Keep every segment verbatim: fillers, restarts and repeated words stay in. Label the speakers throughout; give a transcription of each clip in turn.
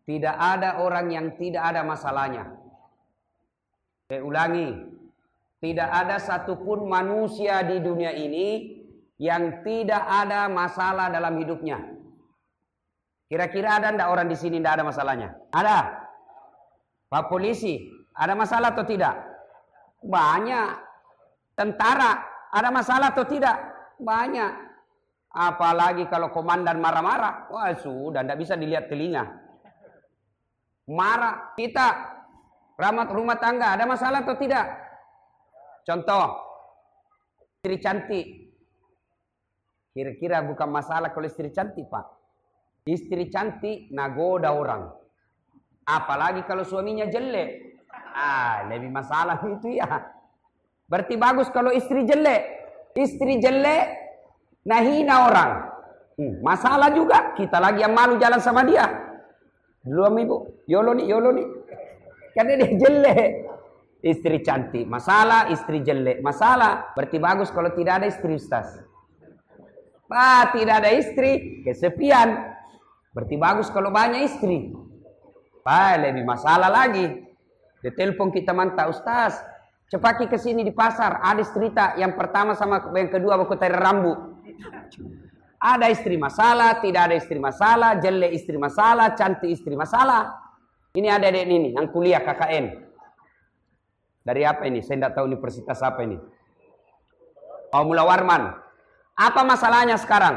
Speaker 1: Tidak ada orang yang tidak ada masalahnya. Saya ulangi, tidak ada satupun manusia di dunia ini yang tidak ada masalah dalam hidupnya. Kira-kira ada enggak orang di sini tidak ada masalahnya? Ada. Pak polisi, ada masalah atau tidak? Banyak. Tentara, ada masalah atau tidak? Banyak. Apalagi kalau komandan marah-marah, wah sudah tidak bisa dilihat telinga. Marah. Kita ramah rumah tangga, ada masalah atau tidak? Contoh, istri cantik. Kira-kira bukan masalah kalau istri cantik, Pak. Istri cantik nagoda orang. Apalagi kalau suaminya jelek. Ah, lebih masalah itu ya. Berarti bagus kalau istri jelek. Istri jelek nahina orang. Hmm, masalah juga. Kita lagi yang malu jalan sama dia. Belum ibu, yolo nih, yolo nih. Karena dia jelek. Istri cantik, masalah. Istri jelek, masalah. Berarti bagus kalau tidak ada istri, Ustaz. Pak, tidak ada istri, kesepian. Berarti bagus kalau banyak istri. Pak, lebih masalah lagi. Dia telepon kita mantap, Ustaz. Cepaki ke sini di pasar. Ada cerita yang pertama sama yang kedua aku tarik rambut. Ada istri masalah, tidak ada istri masalah, jelek istri masalah, cantik istri masalah. Ini ada adik ini yang kuliah K K N. Dari apa ini? Saya tidak tahu universitas apa ini. Oh, Mula Warman. Apa masalahnya sekarang?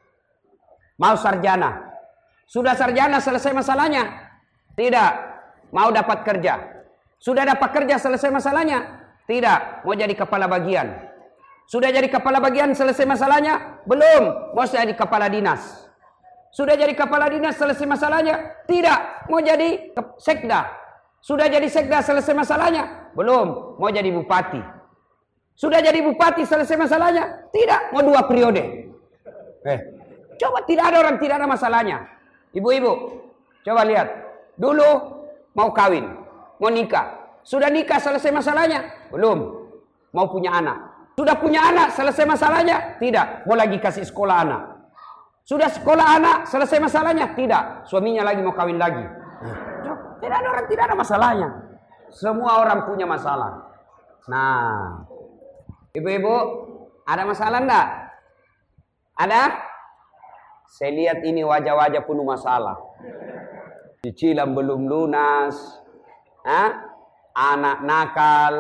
Speaker 1: Mau sarjana. Sudah sarjana selesai masalahnya? Tidak. Mau dapat kerja. Sudah dapat kerja selesai masalahnya? Tidak. Mau jadi kepala bagian. Sudah jadi kepala bagian selesai masalahnya? Belum. Mau jadi kepala dinas. Sudah jadi kepala dinas selesai masalahnya? Tidak. Mau jadi sekda. Sudah jadi sekda selesai masalahnya? Belum. Mau jadi bupati. Sudah jadi bupati selesai masalahnya? Tidak. Mau dua periode. Eh, coba tidak ada orang tidak ada masalahnya. Ibu-ibu, coba lihat. Dulu mau kawin, mau nikah. Sudah nikah selesai masalahnya? Belum. Mau punya anak. Sudah punya anak, selesai masalahnya? Tidak. Mau lagi kasih sekolah anak. Sudah sekolah anak, selesai masalahnya? Tidak. Suaminya lagi mau kawin lagi. Tidak ada orang, tidak ada masalahnya. Semua orang punya masalah. Nah, ibu-ibu, ada masalah enggak? Ada? Saya lihat ini wajah-wajah penuh masalah. Cicilan belum lunas. Hah? Anak nakal.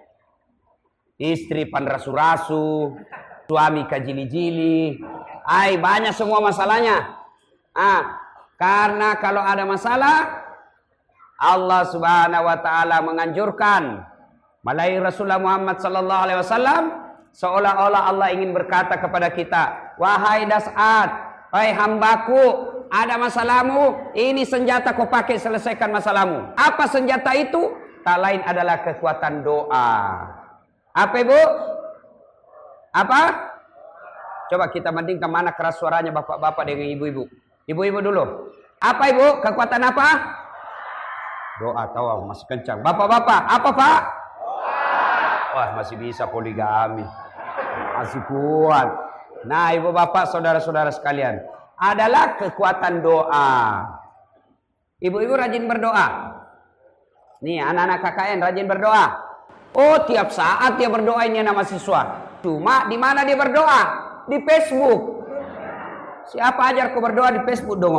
Speaker 1: Istri panrasu-rasu, suami kajili-jili, ay banyak semua masalahnya. Ah, karena kalau ada masalah, Allah Subhanahu Wa Taala menganjurkan melalui Rasulullah Muhammad Sallallahu Alaihi Wasallam, seolah-olah Allah ingin berkata kepada kita, wahai Das'at, wahai hambaku, ada masalahmu, ini senjata kau pakai selesaikan masalahmu. Apa senjata itu? Tak lain adalah kekuatan doa. Apa ibu? Apa? Coba kita bandingkan mana keras suaranya bapak-bapak dengan ibu-ibu. Ibu-ibu dulu. Apa ibu? Kekuatan apa? Doa. Tahu masih kencang. Bapak-bapak, apa pak? Wah masih bisa poligami. Masih kuat. Nah ibu bapak saudara-saudara sekalian. Adalah kekuatan doa. Ibu-ibu rajin berdoa. Nih anak-anak K K N rajin berdoa. Oh, tiap saat dia berdoa ini anak mahasiswa. Cuma di mana dia berdoa? Di Facebook. Siapa ajar kau berdoa di Facebook dong?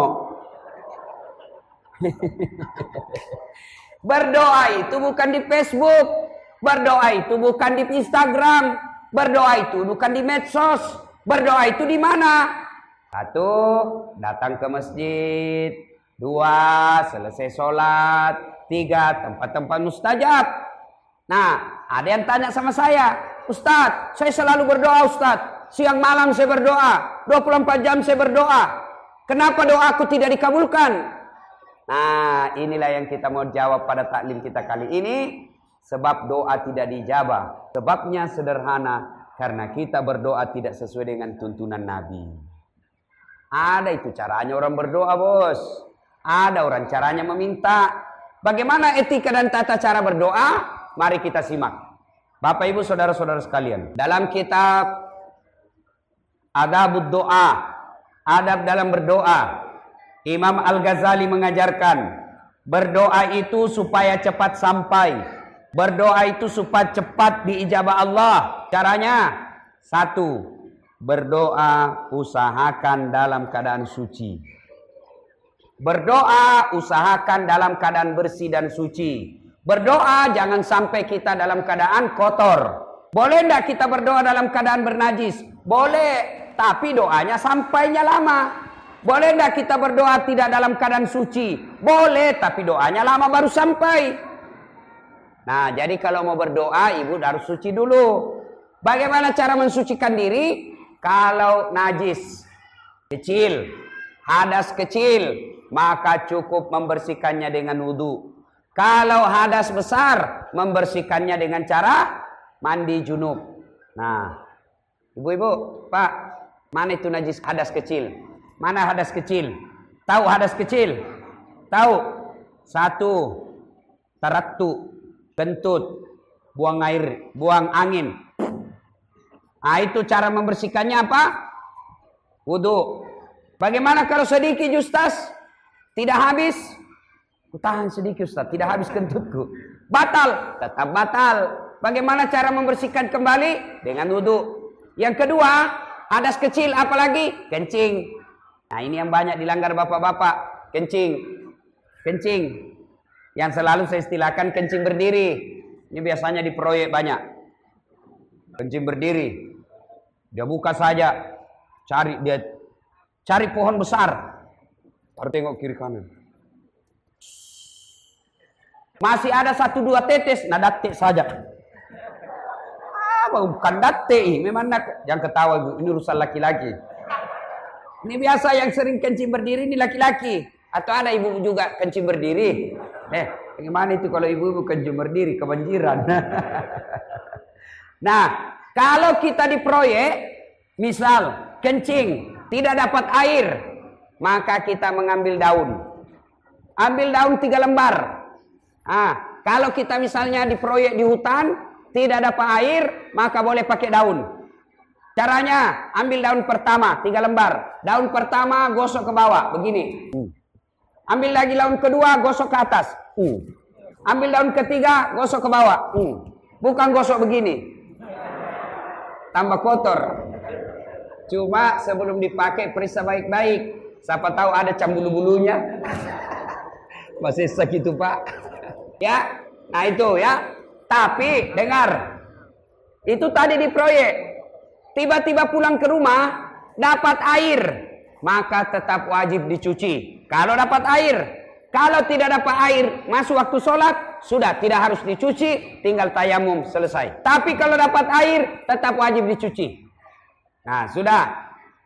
Speaker 1: Berdoa itu bukan di Facebook. Berdoa itu bukan di Instagram. Berdoa itu bukan di medsos. Berdoa itu di mana? Satu, datang ke masjid. Dua, selesai sholat. Tiga, tempat-tempat mustajab. Nah, ada yang tanya sama saya, Ustadz, saya selalu berdoa Ustadz. Siang malam saya berdoa, dua puluh empat jam saya berdoa. Kenapa doaku tidak dikabulkan? Nah, inilah yang kita mau jawab pada taklim kita kali ini. Sebab doa tidak dijabah. Sebabnya sederhana, karena kita berdoa tidak sesuai dengan tuntunan Nabi. Ada itu caranya orang berdoa, bos. Ada orang caranya meminta. Bagaimana etika dan tata cara berdoa? Mari kita simak. Bapak ibu saudara-saudara sekalian. Dalam kitab Adabud Doa, adab dalam berdoa, Imam Al-Ghazali mengajarkan, berdoa itu supaya cepat sampai. Berdoa itu supaya cepat diijabah Allah. Caranya, satu, berdoa usahakan dalam keadaan suci. Berdoa usahakan dalam keadaan bersih dan suci. Berdoa jangan sampai kita dalam keadaan kotor. Boleh enggak kita berdoa dalam keadaan bernajis? Boleh, tapi doanya sampainya lama. Boleh enggak kita berdoa tidak dalam keadaan suci? Boleh, tapi doanya lama baru sampai. Nah, jadi kalau mau berdoa, ibu harus suci dulu. Bagaimana cara mensucikan diri? Kalau najis kecil, hadas kecil, maka cukup membersihkannya dengan wudu. Kalau hadas besar, membersihkannya dengan cara mandi junub. Nah, ibu-ibu, Pak, mana itu najis hadas kecil? Mana hadas kecil? Tahu hadas kecil? Tahu? Satu, tarattu, kentut, buang air, buang angin. Nah, itu cara membersihkannya apa? Wudu. Bagaimana kalau sedikit Ustaz? Tidak habis? Tahan sedikit Ustaz, tidak habis kentutku. Batal, tetap batal. Bagaimana cara membersihkan kembali? Dengan wudu. Yang kedua, hadas kecil apalagi? Kencing. Nah, ini yang banyak dilanggar bapak-bapak. Kencing. Kencing. Yang selalu saya istilahkan kencing berdiri. Ini biasanya di proyek banyak. Kencing berdiri. Dia buka saja. Cari dia cari pohon besar. Baru tengok kiri kanan. Masih ada satu dua tetes. Nah, datik saja. Ah, bukan datik. Memang nak. Jangan ketawa, ini urusan laki-laki. Ini biasa yang sering kencing berdiri ini laki-laki. Atau ada ibu juga kencing berdiri. Eh, bagaimana itu kalau ibu-ibu kencing berdiri? Kebanjiran. Nah, kalau kita di proyek, misal kencing, tidak dapat air, maka kita mengambil daun. Ambil daun tiga lembar. Ah, kalau kita misalnya di proyek di hutan, tidak dapat air, maka boleh pakai daun. Caranya, ambil daun pertama, tiga lembar. Daun pertama gosok ke bawah, begini. Hmm. Ambil lagi daun kedua, gosok ke atas. Hmm. Ambil daun ketiga, gosok ke bawah. Hmm. Bukan gosok begini. Tambah kotor. Cuma sebelum dipakai, periksa baik-baik. Siapa tahu ada cam bulu-bulunya. Masih segitu Pak. Ya, nah itu ya. Tapi, dengar. Itu tadi di proyek. Tiba-tiba pulang ke rumah, dapat air, maka tetap wajib dicuci. Kalau dapat air, kalau tidak dapat air, masuk waktu sholat, sudah tidak harus dicuci, tinggal tayamum, selesai. Tapi kalau dapat air, tetap wajib dicuci. Nah, sudah.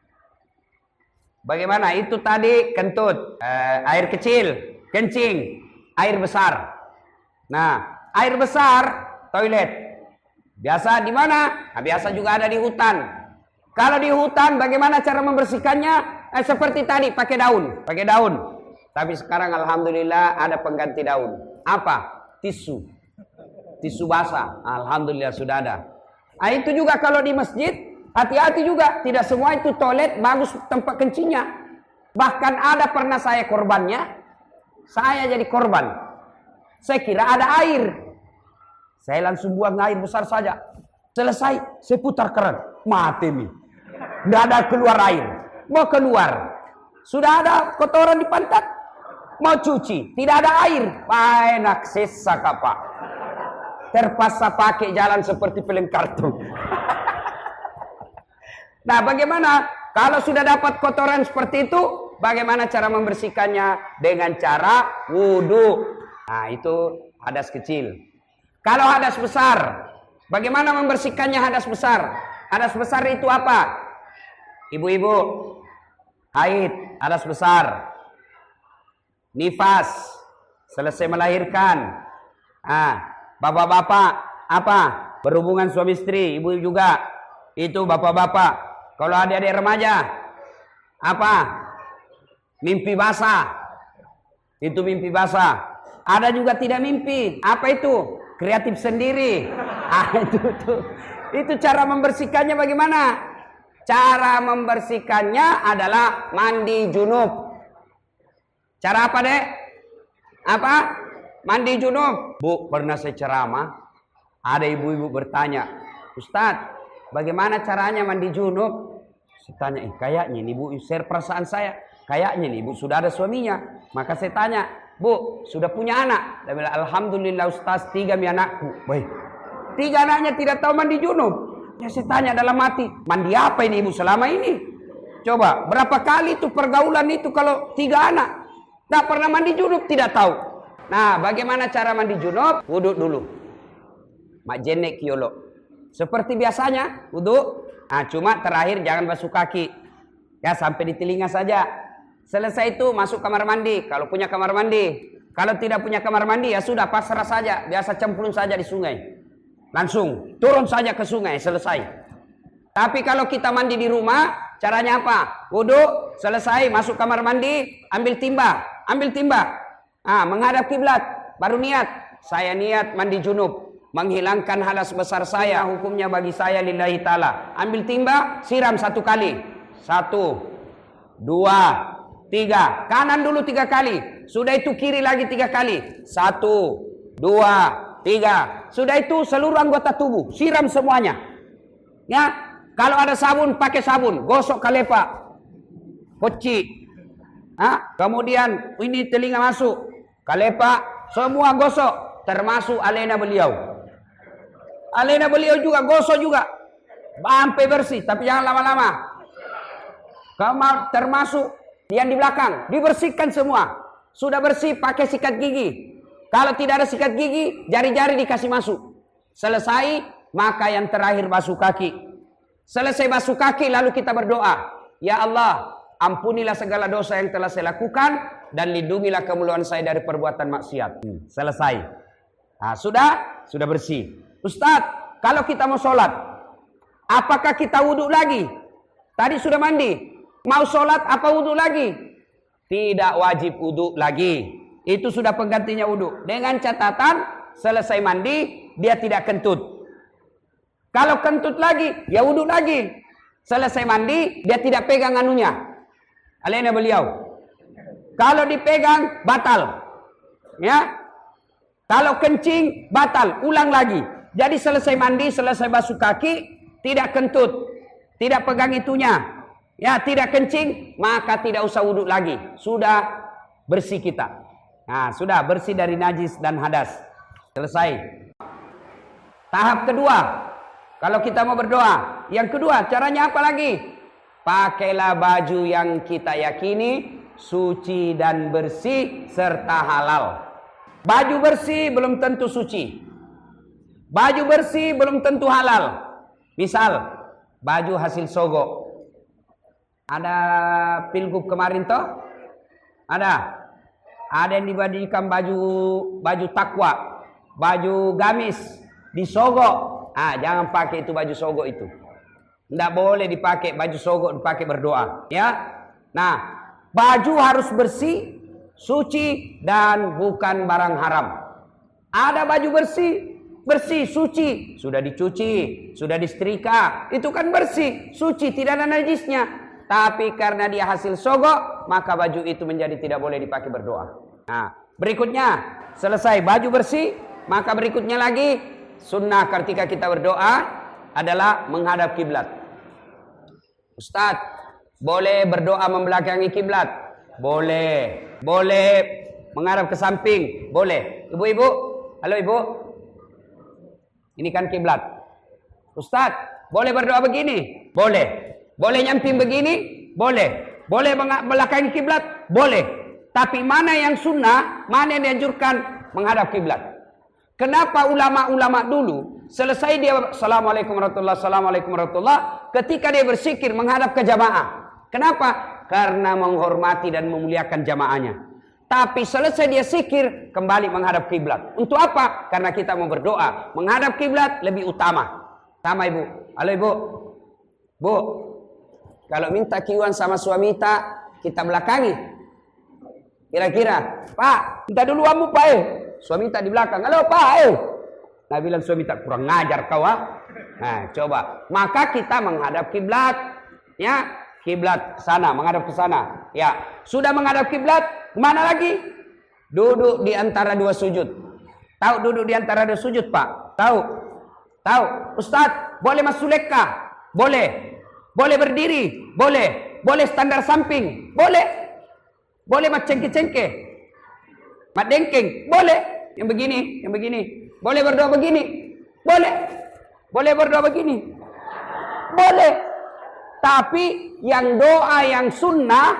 Speaker 1: Bagaimana? Itu tadi kentut, eh, air kecil, kencing, air besar. Nah, air besar, toilet. Biasa di mana? Nah, biasa juga ada di hutan. Kalau di hutan bagaimana cara membersihkannya? Eh, seperti tadi pakai daun, pakai daun. Tapi sekarang alhamdulillah ada pengganti daun. Apa? Tisu. Tisu basah. Alhamdulillah sudah ada. Nah, itu juga kalau di masjid, hati-hati juga. Tidak semua itu toilet bagus tempat kencingnya. Bahkan ada pernah saya korbannya. Saya jadi korban. Saya kira ada air. Saya langsung buang air besar saja. Selesai, saya putar keran. Mati nih. Tidak ada keluar air. Mau keluar. Sudah ada kotoran di pantat. Mau cuci. Tidak ada air. Enak sesa Pak. Terpaksa pakai jalan seperti film kartun. Nah, bagaimana? Kalau sudah dapat kotoran seperti itu, bagaimana cara membersihkannya? Dengan cara wudu. Nah, itu hadas kecil. Kalau hadas besar, bagaimana membersihkannya hadas besar? Hadas besar itu apa? Ibu-ibu, haid, hadas besar. Nifas, selesai melahirkan. Ah, bapak-bapak, apa? Berhubungan suami istri, ibu juga. Itu bapak-bapak. Kalau adik-adik remaja, apa? Mimpi basah. Itu mimpi basah. Ada juga tidak mimpi. Apa itu? Kreatif sendiri. Ah, itu, itu. Itu cara membersihkannya bagaimana? Cara membersihkannya adalah mandi junub. Cara apa, Dek? Apa? Mandi junub. Bu, pernah saya ceramah, ada ibu-ibu bertanya, Ustadz, bagaimana caranya mandi junub? Saya tanya, eh, kayaknya nih Bu, share perasaan saya. Kayaknya nih Bu, sudah ada suaminya. Maka saya tanya, Bu, sudah punya anak? Dia bilang, alhamdulillah Ustaz, tiga mi anakku. Baik. Tiga anaknya tidak tahu mandi junub. Ya saya tanya dalam hati, mandi apa ini Ibu selama ini? Coba, berapa kali itu pergaulan itu kalau tiga anak? Tak pernah mandi junub, tidak tahu. Nah, bagaimana cara mandi junub? Wudhu dulu. Mak jenek kiolo. Seperti biasanya, wudhu. Nah, cuma terakhir jangan basuh kaki. Ya, sampai di telinga saja. Selesai itu masuk kamar mandi. Kalau punya kamar mandi. Kalau tidak punya kamar mandi, ya sudah pasrah saja. Biasa cemplung saja di sungai. Langsung turun saja ke sungai, selesai. Tapi kalau kita mandi di rumah, caranya apa? Wudhu, selesai, masuk kamar mandi, ambil timba. Ambil timba. Ah, menghadap kiblat. Baru niat. Saya niat mandi junub. Menghilangkan hadas besar saya, hukumnya bagi saya lillahi ta'ala. Ambil timba, siram satu kali. Satu, dua, tiga. Kanan dulu tiga kali. Sudah itu kiri lagi tiga kali. Satu, dua, tiga. Sudah itu seluruh anggota tubuh. Siram semuanya. Ya, kalau ada sabun, pakai sabun. Gosok kalepa. Koci. Hah? Kemudian ini telinga masuk. Kalepa, semua gosok. Termasuk alena beliau. Alena beliau juga gosok juga. Sampai bersih, tapi jangan lama-lama. Termasuk yang di belakang, dibersihkan semua. Sudah bersih, pakai sikat gigi. Kalau tidak ada sikat gigi, jari-jari dikasih masuk. Selesai, maka yang terakhir basuh kaki. Selesai basuh kaki, lalu kita berdoa. Ya Allah, ampunilah segala dosa yang telah saya lakukan, dan lindungilah kemuliaan saya dari perbuatan maksiat. Hmm, selesai. Nah, sudah? Sudah bersih. Ustadz, kalau kita mau sholat, apakah kita wudhu lagi? Tadi sudah mandi. Mau sholat apa wudhu lagi? Tidak wajib wudhu lagi. Itu sudah penggantinya wudhu. Dengan catatan, selesai mandi, dia tidak kentut. Kalau kentut lagi, ya wudhu lagi. Selesai mandi, dia tidak pegang anunya. Alena beliau. Kalau dipegang, batal. Ya. Kalau kencing, batal. Ulang lagi. Jadi selesai mandi, selesai basuh kaki, tidak kentut. Tidak pegang itunya. Ya, tidak kencing, maka tidak usah wudhu lagi. Sudah bersih kita. Nah, sudah bersih dari najis dan hadas. Selesai. Tahap kedua. Kalau kita mau berdoa. Yang kedua, caranya apa lagi? Pakailah baju yang kita yakini suci dan bersih serta halal. Baju bersih belum tentu suci. Baju bersih belum tentu halal. Misal, baju hasil sogo. Ada pilgub kemarin toh? Ada. Ada yang dibadikan baju baju takwa, baju gamis disogok. Ah, jangan pakai itu baju sogo itu. Tidak boleh dipakai baju sogo dipakai berdoa, ya. Nah, baju harus bersih, suci dan bukan barang haram. Ada baju bersih, bersih, suci, sudah dicuci, sudah disetrika, itu kan bersih, suci, tidak ada najisnya. Tapi karena dia hasil sogok, maka baju itu menjadi tidak boleh dipakai berdoa. Nah, berikutnya, selesai baju bersih, maka berikutnya lagi, sunnah ketika kita berdoa adalah menghadap kiblat. Ustadz, boleh berdoa membelakangi kiblat? Boleh. Boleh menghadap ke samping? Boleh. Ibu-ibu, halo ibu. Ini kan kiblat. Ustadz, boleh berdoa begini? Boleh. Boleh nyamping begini? Boleh. Boleh belakangi kiblat? Boleh. Tapi mana yang sunnah, mana yang dianjurkan? Menghadap kiblat. Kenapa ulama-ulama dulu selesai dia Assalamualaikum warahmatullahi Assalamualaikum warahmatullahi, ketika dia bersikir menghadap ke jamaah? Kenapa? Karena menghormati dan memuliakan jamaahnya. Tapi selesai dia sikir, kembali menghadap kiblat. Untuk apa? Karena kita mau berdoa. Menghadap kiblat lebih utama. Sama ibu. Halo ibu. Bu, kalau minta kiuan sama suami kita, kita belakangi. Kira-kira, Pak, minta dulu kamu Pak eh. Suami tak di belakang. Halo Pak eh. Nah bilang suami tak kurang ngajar kau ah. Nah coba. Maka kita menghadap kiblat. Ya. Kiblat sana. Menghadap ke sana. Ya. Sudah menghadap kiblat. Mana lagi? Duduk di antara dua sujud. Tahu duduk di antara dua sujud, Pak? Tahu? Tahu? Ustaz, boleh masuleka? Boleh. Boleh berdiri? Boleh. Boleh standar samping? Boleh. Boleh mat cengke-cengke? Mat dengkeng? Boleh. Yang begini, yang begini. Boleh berdoa begini? Boleh. Boleh berdoa begini? Boleh. Tapi yang doa yang sunnah,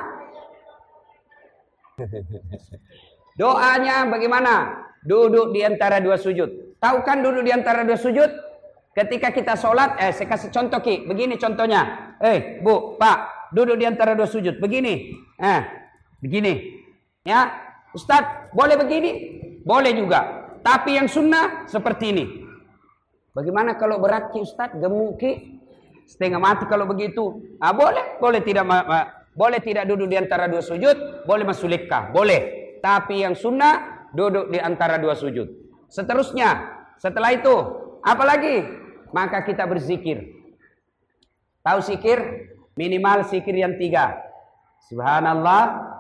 Speaker 1: doanya bagaimana? Duduk di antara dua sujud. Tahu kan duduk di antara dua sujud? Ketika kita sholat, eh saya kasih contoh Ki. Begini contohnya. Eh Bu, Pak, duduk di antara dua sujud. Begini. Eh, begini. Ya, Ustadz, boleh begini? Boleh juga. Tapi yang sunnah seperti ini. Bagaimana kalau berat Ki Ustadz? Gemuk Ki? Setengah mati kalau begitu. Ah, boleh. Boleh tidak boleh tidak duduk di antara dua sujud. Boleh masulika. Boleh. Tapi yang sunnah duduk di antara dua sujud. Seterusnya, setelah itu, apa lagi? Maka kita berzikir. Tahu zikir? Minimal zikir yang tiga. Subhanallah,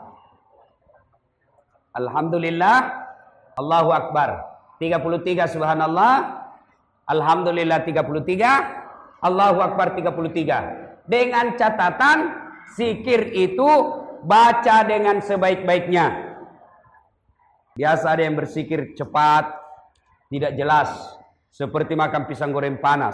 Speaker 1: Alhamdulillah, Allahu Akbar. tiga puluh tiga Subhanallah, Alhamdulillah tiga puluh tiga, Allahu Akbar tiga puluh tiga. Dengan catatan, zikir itu baca dengan sebaik-baiknya. Biasa ada yang berzikir cepat, tidak jelas, seperti makan pisang goreng panas.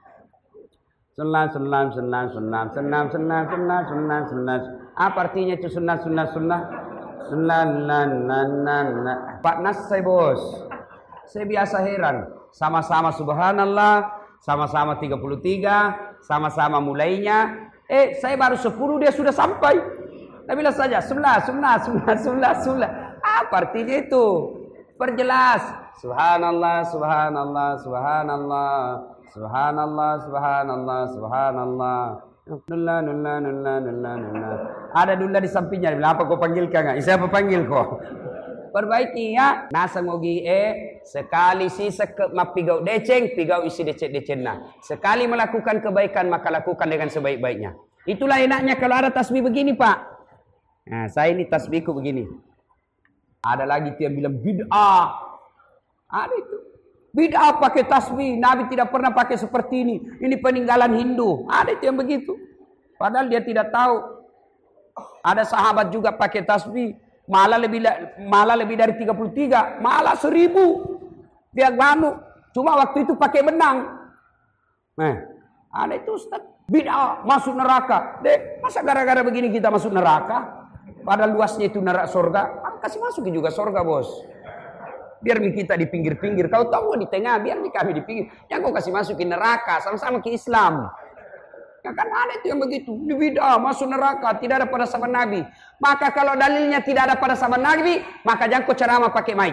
Speaker 1: Sunnah, sunnah, sunnah, sunnah, sunnah, sunnah, sunnah, sunnah, sunnah. Apa artinya itu sunnah, sunnah, sunnah? Sunnah, sunnah, sunnah, sunnah. Pak Nas saya bos, saya biasa heran. Sama-sama subhanallah, sama-sama tiga puluh tiga, sama-sama mulainya. Eh, saya baru sepuluh dia sudah sampai. Nah, bilang saja, sunnah, sunnah, sunnah, sunnah, sunnah. Apa artinya itu? Perjelas. Subhanallah, subhanallah, subhanallah, subhanallah, subhanallah, subhanallah. Nullah, nullah, nullah, nullah, nullah. Ada nullah di sampingnya. Dia bilang, apa kau panggilkan? Nggak? Siapa panggil kau? Perbaiki ya. Nasa ngogi e sekali sisa ke mapigau deceng, pigau isi decek decenna. Sekali melakukan kebaikan maka lakukan dengan sebaik-baiknya. Itulah enaknya kalau ada tasbih begini, Pak. Nah, saya ini tasbihku begini. Ada lagi yang bilang bid'ah. Ada itu. Bid'ah pakai tasbih. Nabi tidak pernah pakai seperti ini. Ini peninggalan Hindu. Ada itu yang begitu. Padahal dia tidak tahu. Ada sahabat juga pakai tasbih. Malah lebih malah lebih dari tiga puluh tiga. Malah seribu. Dia nganu. Cuma waktu itu pakai benang. Nah, ada itu Ustaz. Bid'ah masuk neraka. Dek, masa gara-gara begini kita masuk neraka? Padahal luasnya itu neraka surga. Kasih masukin juga surga, bos. Biar kita di pinggir-pinggir. Kau tahu di tengah, biar kami di pinggir. Yang kau kasih masukin neraka, sama-sama ke Islam. Ya kan ada itu yang begitu. Di bid'ah, masuk neraka, tidak ada pada sahabat Nabi. Maka kalau dalilnya tidak ada pada sahabat Nabi, maka jangan kau ceramah pakai mic.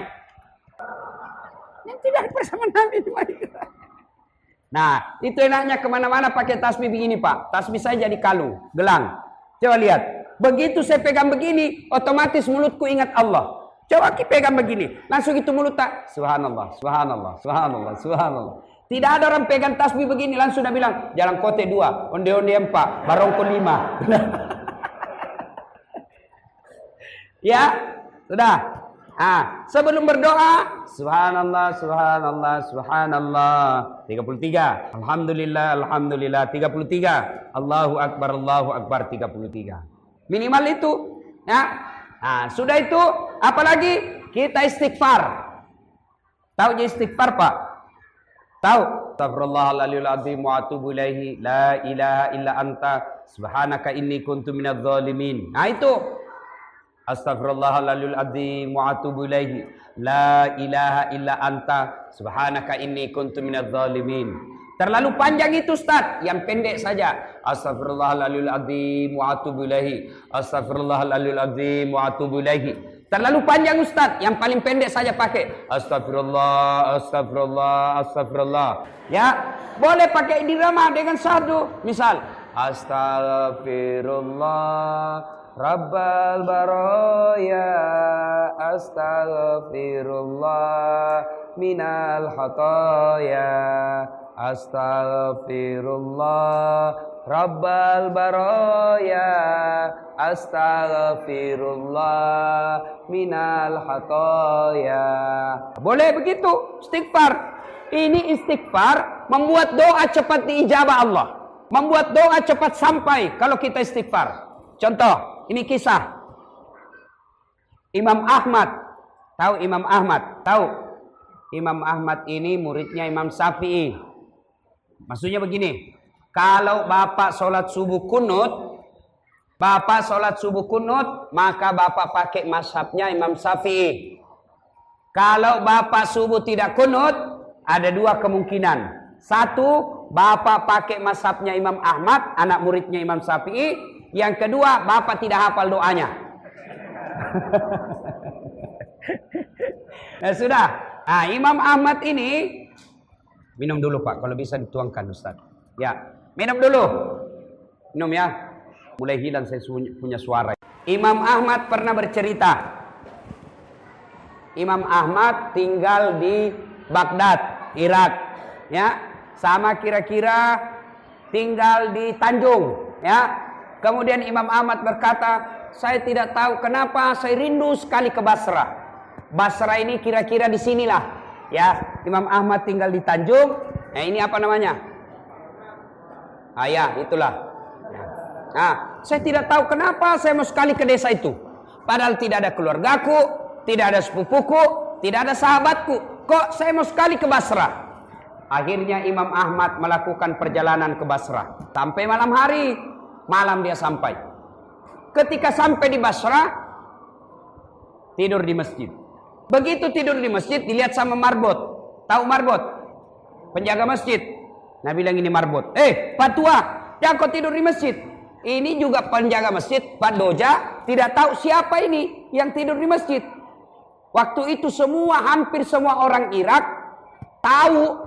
Speaker 1: Yang tidak ada pada sahabat Nabi. Nah, itu enaknya kemana-mana pakai tasbih begini, Pak. Tasbih saya jadi kalu, gelang. Coba lihat. Begitu saya pegang begini, otomatis mulutku ingat Allah. Coba kita pegang begini, langsung itu mulut tak. Subhanallah, subhanallah, subhanallah, subhanallah. Tidak ada orang pegang tasbih begini, langsung dah bilang, jalan kote dua, onde-onde empat, barongko lima. Ya, sudah. Ah, sebelum berdoa, subhanallah, subhanallah, subhanallah. tiga puluh tiga. Alhamdulillah, alhamdulillah. tiga puluh tiga. Allahu Akbar, Allahu Akbar. tiga puluh tiga. Minimal itu, ya. Nah, sudah itu, apalagi kita istighfar. Tahu istighfar, Pak? Tahu? Astaghfirullahaladzimul azim wa atubu ilaihi la ilaha illa anta subhanaka inni kuntu minadz zalimin. Nah, itu. Astaghfirullahaladzimul azim wa atubu ilaihi la ilaha illa anta subhanaka inni kuntu minadz zalimin. Terlalu panjang itu, Ustaz. Yang pendek saja. Astaghfirullahaladzimul azim wa atubu ilaihi. Astaghfirullahaladzimul azim wa atubu ilaihi. Terlalu panjang, Ustaz. Yang paling pendek saja pakai astagfirullah, astagfirullah, astagfirullah. Ya, boleh pakai dirama dengan sadu. Misal, astagfirullah Rabbal baraya, astagfirullah minal khataya. Astaghfirullah Rabbal baraya astaghfirullah minal khataya. Boleh begitu istighfar. Ini istighfar membuat doa cepat diijabah Allah. Membuat doa cepat sampai kalau kita istighfar. Contoh, ini kisah Imam Ahmad. Tahu Imam Ahmad? Tahu? Imam Ahmad ini muridnya Imam Syafi'i. Maksudnya begini. Kalau bapak sholat subuh kunut, bapak sholat subuh kunut, maka bapak pakai mazhabnya Imam Syafi'i. Kalau bapak subuh tidak kunut, ada dua kemungkinan. Satu, bapak pakai mazhabnya Imam Ahmad, anak muridnya Imam Syafi'i. Yang kedua, bapak tidak hafal doanya. Nah, sudah. Nah, Imam Ahmad ini, minum dulu Pak, kalau bisa dituangkan Ustaz. Ya. Minum dulu. Minum ya. Mulai hilang saya punya suara. Imam Ahmad pernah bercerita. Imam Ahmad tinggal di Baghdad, Irak. Ya. Sama kira-kira tinggal di Tanjung. Ya. Kemudian Imam Ahmad berkata, saya tidak tahu kenapa saya rindu sekali ke Basra. Basra ini kira-kira di sinilah. Ya. Imam Ahmad tinggal di Tanjung. Nah, ini apa namanya? Ah ya, itulah. Nah, saya tidak tahu kenapa saya mau sekali ke desa itu. Padahal tidak ada keluargaku, tidak ada sepupuku, tidak ada sahabatku. Kok saya mau sekali ke Basra? Akhirnya Imam Ahmad melakukan perjalanan ke Basra. Sampai malam hari, malam dia sampai. Ketika sampai di Basra, tidur di masjid. Begitu tidur di masjid, dilihat sama marbot. Tahu marbot? Penjaga masjid. Nah bilang ini marbot. Eh Pak Tua, jangan kau tidur di masjid. Ini juga penjaga masjid, Pak Doja. Tidak tahu siapa ini yang tidur di masjid. Waktu itu semua, hampir semua orang Irak tahu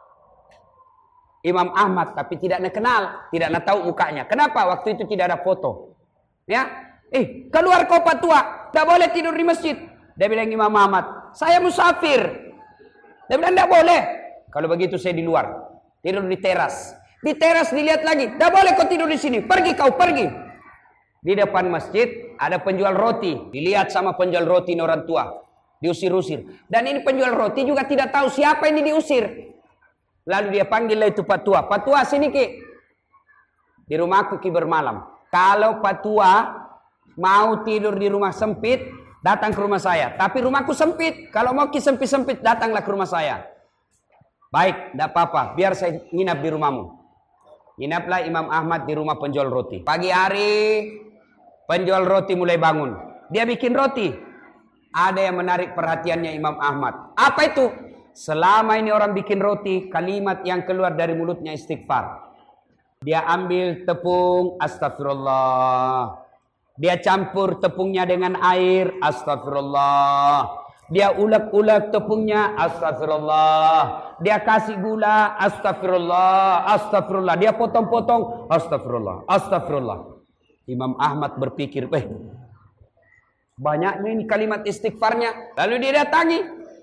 Speaker 1: Imam Ahmad. Tapi tidak nak kenal, tidak nak tahu mukanya. Kenapa? Waktu itu tidak ada foto. Ya, eh keluar kau Pak Tua. Tidak boleh tidur di masjid. Dia bilang Imam Ahmad, saya musafir. Dia bilang tidak boleh. Kalau begitu saya di luar. Tidur di teras. Di teras dilihat lagi. Tidak boleh kau tidur di sini. Pergi kau, pergi. Di depan masjid ada penjual roti. Dilihat sama penjual roti ini orang tua. Diusir-usir. Dan ini penjual roti juga tidak tahu siapa ini diusir. Lalu dia panggil itu Pak Tua. Pak Tua sini Ki. Di rumahku Ki bermalam. Kalau Pak Tua mau tidur di rumah sempit, datang ke rumah saya. Tapi rumahku sempit. Kalau mau Ki sempit-sempit, datanglah ke rumah saya. Baik, tidak apa-apa. Biar saya nginap di rumahmu. Nginaplah Imam Ahmad di rumah penjual roti. Pagi hari, penjual roti mulai bangun. Dia bikin roti. Ada yang menarik perhatiannya Imam Ahmad. Apa itu? Selama ini orang bikin roti, kalimat yang keluar dari mulutnya istighfar. Dia ambil tepung, astagfirullah. Dia campur tepungnya dengan air, astagfirullah. Dia ulek-ulek tepungnya, astagfirullah. Dia kasih gula, astagfirullah, astagfirullah. Dia potong-potong, astagfirullah, astagfirullah. Imam Ahmad berpikir, eh, banyaknya ini kalimat istighfarnya. Lalu dia datangi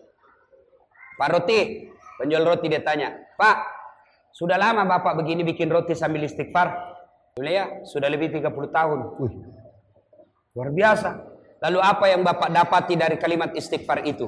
Speaker 1: Pak Roti, penjual roti. Dia tanya, Pak, sudah lama Bapak begini bikin roti sambil istighfar? Boleh ya, sudah lebih tiga puluh tahun. Wih, luar biasa. Lalu apa yang Bapak dapati dari kalimat istighfar itu?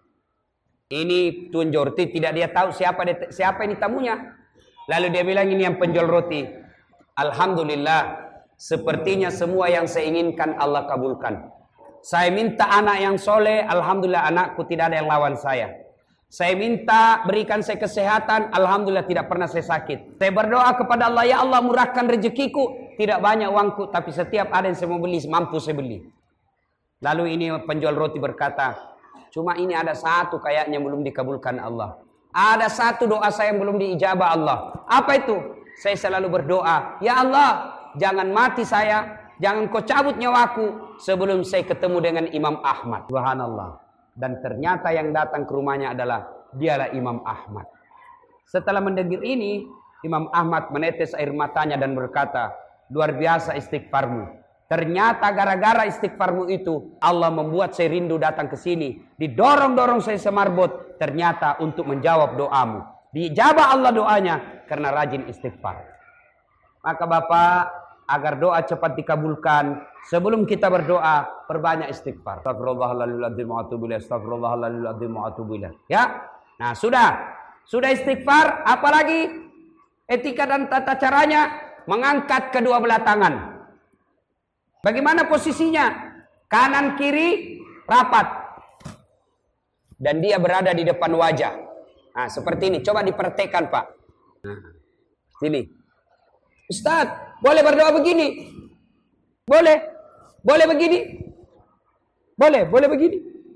Speaker 1: Ini penjual roti, tidak dia tahu siapa dia, siapa ini tamunya. Lalu dia bilang ini yang penjual roti. Alhamdulillah, sepertinya semua yang saya inginkan Allah kabulkan. Saya minta anak yang soleh, alhamdulillah anakku tidak ada yang lawan saya. Saya minta berikan saya kesehatan, alhamdulillah tidak pernah saya sakit. Saya berdoa kepada Allah, ya Allah murahkan rezekiku. Tidak banyak uangku, tapi setiap ada yang saya mau beli, mampu saya beli. Lalu ini penjual roti berkata, cuma ini ada satu kayaknya belum dikabulkan Allah. Ada satu doa saya yang belum diijabah Allah. Apa itu? Saya selalu berdoa, ya Allah, jangan mati saya, jangan kau cabut nyawaku sebelum saya ketemu dengan Imam Ahmad. Subhanallah. Dan ternyata yang datang ke rumahnya adalah dialah Imam Ahmad. Setelah mendengar ini, Imam Ahmad menetes air matanya dan berkata, luar biasa istighfarmu. Ternyata gara-gara istighfarmu itu Allah membuat saya rindu datang ke sini. Didorong-dorong saya semarbot. Ternyata untuk menjawab doamu. Dijabah Allah doanya karena rajin istighfar. Maka Bapak, agar doa cepat dikabulkan, sebelum kita berdoa, perbanyak istighfar. Astagfirullahaladzim wa atubu ilaih. Astagfirullahaladzim wa atubu ilaih. Ya. Nah, sudah. Sudah istighfar, apalagi etika dan tata caranya mengangkat kedua belah tangan. Bagaimana posisinya? Kanan kiri rapat. Dan dia berada di depan wajah. Nah, seperti ini. Coba dipraktekkan, Pak. Nah, sini. Ustaz, boleh berdoa begini? Boleh. Boleh begini? Boleh, boleh begini?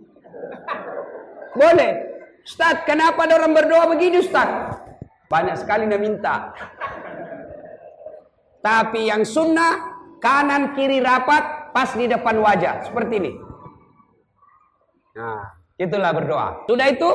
Speaker 1: Boleh. Ustaz, kenapa ada orang berdoa begini, Ustaz? Banyak sekali yang minta. Tapi yang sunnah, kanan kiri rapat, pas di depan wajah. Seperti ini. Nah, itulah berdoa. Sudah itu,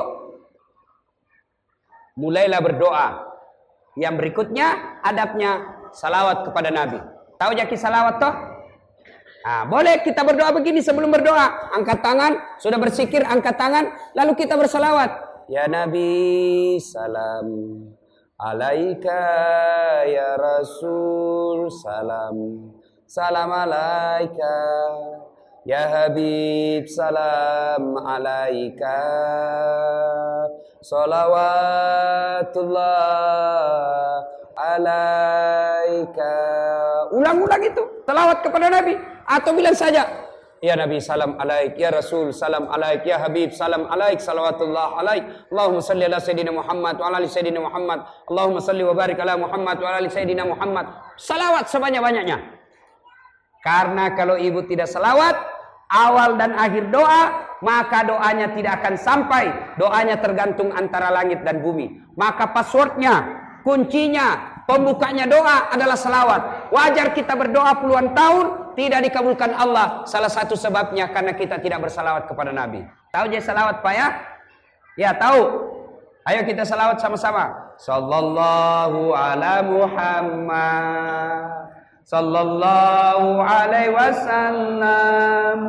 Speaker 1: mulailah berdoa. Yang berikutnya, adabnya salawat kepada Nabi. Tahu jaki salawat toh? Nah, boleh kita berdoa begini sebelum berdoa. Angkat tangan, sudah bersikir, angkat tangan, lalu kita bersalawat. Ya Nabi, salam alaika, ya Rasul, salam. Salam alaika, ya Habib, salam alaika. Salawatullah alaika. Ulang-ulang itu salawat kepada Nabi. Atau bilang saja, ya Nabi salam alaik, ya Rasul salam alaik, ya Habib salam alaik, salawatullah alaik. Allahumma salli ala Sayyidina Muhammad wa ala ali Sayyidina Muhammad. Allahumma salli wa barik ala Muhammad wa ala ali Sayyidina Muhammad. Salawat sebanyak-banyaknya. Karena kalau ibu tidak salawat, awal dan akhir doa, maka doanya tidak akan sampai. Doanya tergantung antara langit dan bumi. Maka passwordnya, kuncinya, pembukanya doa adalah salawat. Wajar kita berdoa puluhan tahun, tidak dikabulkan Allah. Salah satu sebabnya karena kita tidak bersalawat kepada Nabi. Tahu je salawat Pak ya? Ya tahu. Ayo kita salawat sama-sama. Sallallahu ala Muhammad. Sallallahu alaihi wasallam.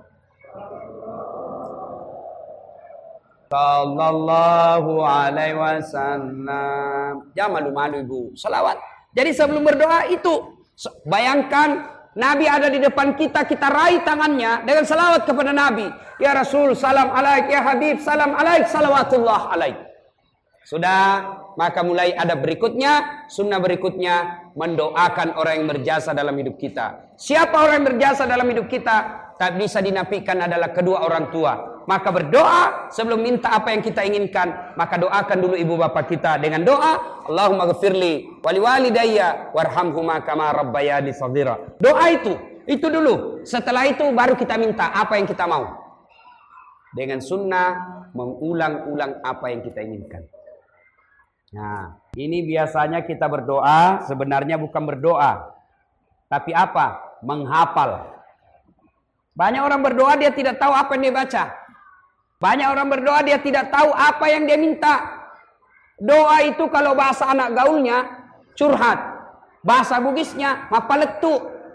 Speaker 1: Sallallahu alaihi wasallam. Jangan malu-malu ibu. Salawat. Jadi sebelum berdoa itu, bayangkan Nabi ada di depan kita, kita raih tangannya dengan salawat kepada Nabi. Ya Rasul, salam alaik, ya Habib, salam alaik, salawatullah alaik. Sudah, maka mulai ada berikutnya, sunnah berikutnya, mendoakan orang yang berjasa dalam hidup kita. Siapa orang yang berjasa dalam hidup kita? Tak bisa dinafikan adalah kedua orang tua. Maka berdoa sebelum minta apa yang kita inginkan, maka doakan dulu ibu bapak kita dengan doa, Allahumma ghafirli wali walidayya warhamhuma kama rabbayani shaghira. Doa itu, itu dulu. Setelah itu baru kita minta apa yang kita mau. Dengan sunnah mengulang-ulang apa yang kita inginkan. Nah, ini biasanya kita berdoa, sebenarnya bukan berdoa, tapi apa? Menghafal. Banyak orang berdoa dia tidak tahu apa yang dia baca. Banyak orang berdoa dia tidak tahu apa yang dia minta. Doa itu kalau bahasa anak gaulnya curhat. Bahasa bugisnya mapaletu.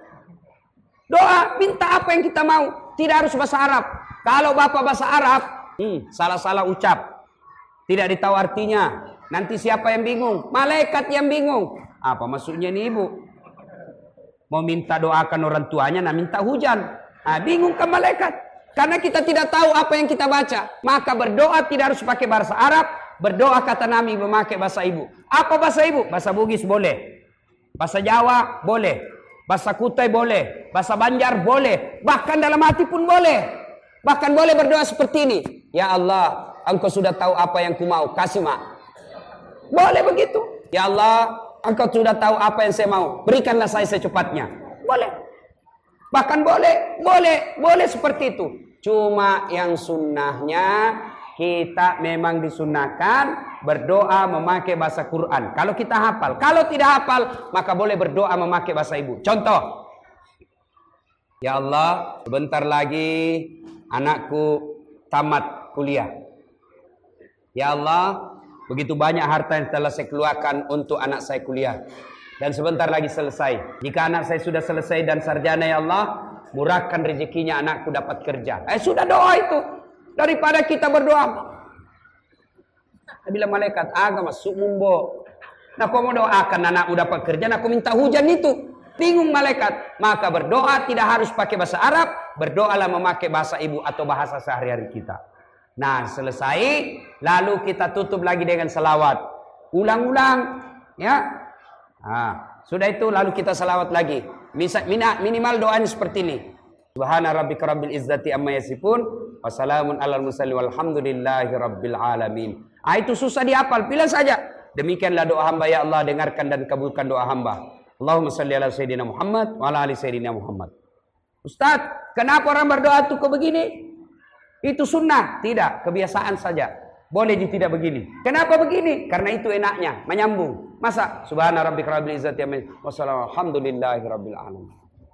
Speaker 1: Doa minta apa yang kita mau. Tidak harus bahasa Arab. Kalau bapak bahasa Arab, hmm, salah-salah ucap. Tidak ditahu artinya. Nanti siapa yang bingung? Malaikat yang bingung. Apa maksudnya nih ibu? Mau minta doakan orang tuanya, nah minta hujan. Nah, bingung kan malaikat. Karena kita tidak tahu apa yang kita baca. Maka berdoa tidak harus pakai bahasa Arab. Berdoa kata Nabi memakai bahasa ibu. Apa bahasa ibu? Bahasa Bugis boleh. Bahasa Jawa boleh. Bahasa Kutai boleh. Bahasa Banjar boleh. Bahkan dalam hati pun boleh. Bahkan boleh berdoa seperti ini. Ya Allah, Engkau sudah tahu apa yang ku mau. Kasih mak. Boleh begitu. Ya Allah, Engkau sudah tahu apa yang saya mau. Berikanlah saya secepatnya. Boleh. Bahkan boleh, boleh, boleh seperti itu. Cuma yang sunnahnya kita memang disunahkan berdoa memakai bahasa Quran. Kalau kita hafal, kalau tidak hafal maka boleh berdoa memakai bahasa ibu. Contoh, ya Allah, sebentar lagi anakku tamat kuliah. Ya Allah, begitu banyak harta yang telah saya keluarkan untuk anak saya kuliah. Dan sebentar lagi selesai. Jika anak saya sudah selesai dan sarjana ya Allah, murahkan rezekinya anakku dapat kerja. Eh sudah doa itu. Daripada kita berdoa. Bila malaikat agak masuk mumbo. Nah, kau mau doakan anak udah pekerjaan, aku minta hujan itu. Bingung malaikat. Maka berdoa tidak harus pakai bahasa Arab, berdoalah memakai bahasa ibu atau bahasa sehari-hari kita. Nah, selesai, lalu kita tutup lagi dengan selawat. Ulang-ulang, ya. Nah, sudah itu lalu kita selawat lagi. Misal, minimal doanya seperti ini. Subhana rabbika rabbil izzati amma yasifun, wassalamun alal mursalin walhamdulillahi rabbil alamin. Ah, itu susah dihafal, pilih saja. Demikianlah doa hamba, ya Allah, dengarkan dan kabulkan doa hamba. Allahumma salli ala sayyidina Muhammad wa ala ali sayyidina Muhammad. Ustaz, kenapa orang berdoa itu kok begini? Itu sunnah? Tidak, kebiasaan saja. Boleh tidak begini. Kenapa begini? Karena itu enaknya, menyambung. Masa subhana rabbika rabbil izzati amma yasifun wa salamun alhamdulillahi rabbil alamin.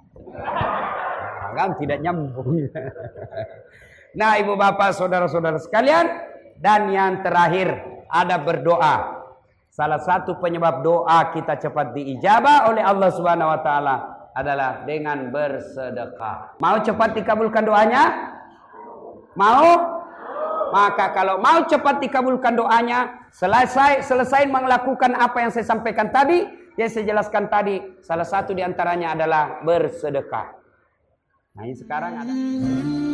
Speaker 1: Kan tidak nyambung. Nah, ibu bapak, saudara-saudara sekalian, dan yang terakhir ada berdoa. Salah satu penyebab doa kita cepat diijabah oleh Allah Subhanahu wa taala adalah dengan bersedekah. Mau cepat dikabulkan doanya? Mau? Maka kalau mau cepat dikabulkan doanya, selesai selesai melakukan apa yang saya sampaikan tadi, yang saya jelaskan tadi, salah satu di antaranya adalah bersedekah. Nah, ini sekarang ada